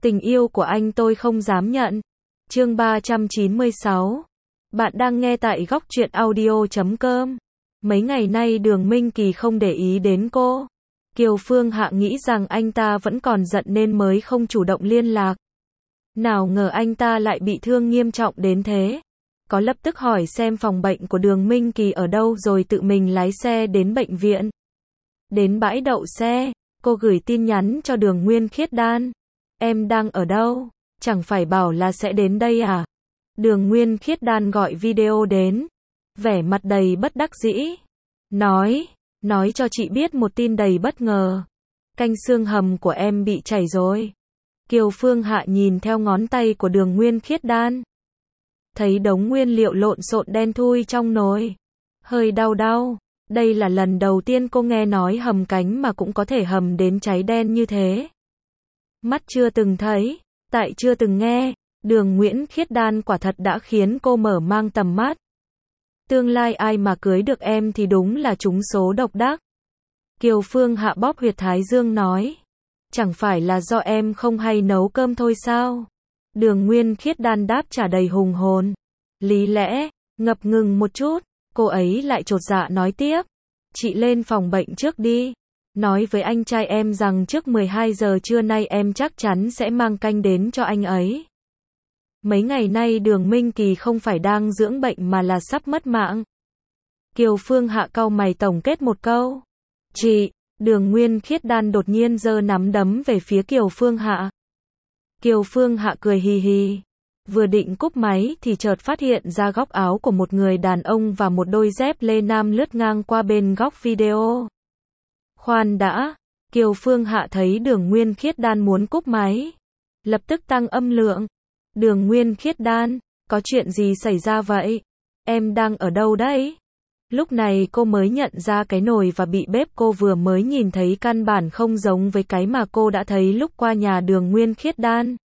Tình yêu của anh tôi không dám nhận. Chương 396. Bạn đang nghe tại góc truyện audio.com. Mấy ngày nay Đường Minh Kỳ không để ý đến cô. Kiều Phương Hạ nghĩ rằng anh ta vẫn còn giận nên mới không chủ động liên lạc. Nào ngờ anh ta lại bị thương nghiêm trọng đến thế. Có lập tức hỏi xem phòng bệnh của Đường Minh Kỳ ở đâu rồi tự mình lái xe đến bệnh viện. Đến bãi đậu xe, cô gửi tin nhắn cho Đường Nguyên Khiết Đan. Em đang ở đâu? Chẳng phải bảo là sẽ đến đây à? Đường Nguyên Khiết Đan gọi video đến. Vẻ mặt đầy bất đắc dĩ. Nói cho chị biết một tin đầy bất ngờ. Canh xương hầm của em bị chảy rồi. Kiều Phương Hạ nhìn theo ngón tay của Đường Nguyên Khiết Đan. Thấy đống nguyên liệu lộn xộn đen thui trong nồi. Hơi đau. Đây là lần đầu tiên cô nghe nói hầm cánh mà cũng có thể hầm đến cháy đen như thế. Mắt chưa từng thấy, tại chưa từng nghe, Đường Nguyễn Khiết Đan quả thật đã khiến cô mở mang tầm mắt. Tương lai ai mà cưới được em thì đúng là trúng số độc đắc. Kiều Phương Hạ bóp huyệt thái dương nói. Chẳng phải là do em không hay nấu cơm thôi sao? Đường Nguyên Khiết Đan đáp trả đầy hùng hồn. Lý lẽ, ngập ngừng một chút, cô ấy lại chột dạ nói tiếp. Chị lên phòng bệnh trước đi. Nói với anh trai em rằng trước 12 giờ trưa nay em chắc chắn sẽ mang canh đến cho anh ấy. Mấy ngày nay Đường Minh Kỳ không phải đang dưỡng bệnh mà là sắp mất mạng. Kiều Phương Hạ cau mày tổng kết một câu. Chị, Đường Nguyên Khiết Đan đột nhiên giơ nắm đấm về phía Kiều Phương Hạ. Kiều Phương Hạ cười hì hì. Vừa định cúp máy thì chợt phát hiện ra góc áo của một người đàn ông và một đôi dép lê nam lướt ngang qua bên góc video. Khoan đã, Kiều Phương Hạ thấy Đường Nguyên Khiết Đan muốn cúp máy. Lập tức tăng âm lượng. Đường Nguyên Khiết Đan, có chuyện gì xảy ra vậy? Em đang ở đâu đấy? Lúc này cô mới nhận ra cái nồi và bị bếp cô vừa mới nhìn thấy căn bản không giống với cái mà cô đã thấy lúc qua nhà Đường Nguyên Khiết Đan.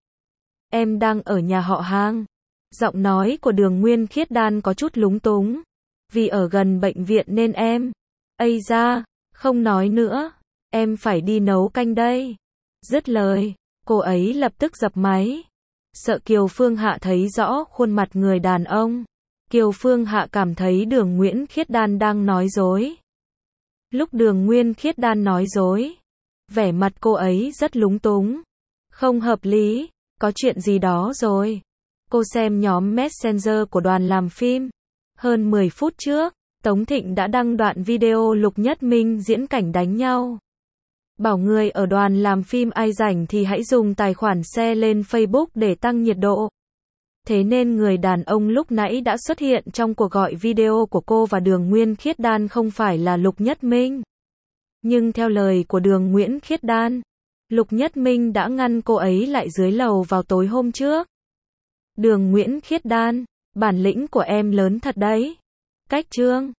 Em đang ở nhà họ Hàng. Giọng nói của Đường Nguyên Khiết Đan có chút lúng túng. Vì ở gần bệnh viện nên em. Ây da, không nói nữa. Em phải đi nấu canh đây. Dứt lời, cô ấy lập tức dập máy. Sợ Kiều Phương Hạ thấy rõ khuôn mặt người đàn ông. Kiều Phương Hạ cảm thấy Đường Nguyễn Khiết Đan đang nói dối. Lúc Đường Nguyên Khiết Đan nói dối, vẻ mặt cô ấy rất lúng túng. Không hợp lý, có chuyện gì đó rồi. Cô xem nhóm Messenger của đoàn làm phim. Hơn 10 phút trước, Tống Thịnh đã đăng đoạn video Lục Nhất Minh diễn cảnh đánh nhau. Bảo người ở đoàn làm phim ai rảnh thì hãy dùng tài khoản share lên Facebook để tăng nhiệt độ. Thế nên người đàn ông lúc nãy đã xuất hiện trong cuộc gọi video của cô và Đường Nguyên Khiết Đan không phải là Lục Nhất Minh. Nhưng theo lời của Đường Nguyễn Khiết Đan, Lục Nhất Minh đã ngăn cô ấy lại dưới lầu vào tối hôm trước. Đường Nguyễn Khiết Đan, bản lĩnh của em lớn thật đấy. Cách chương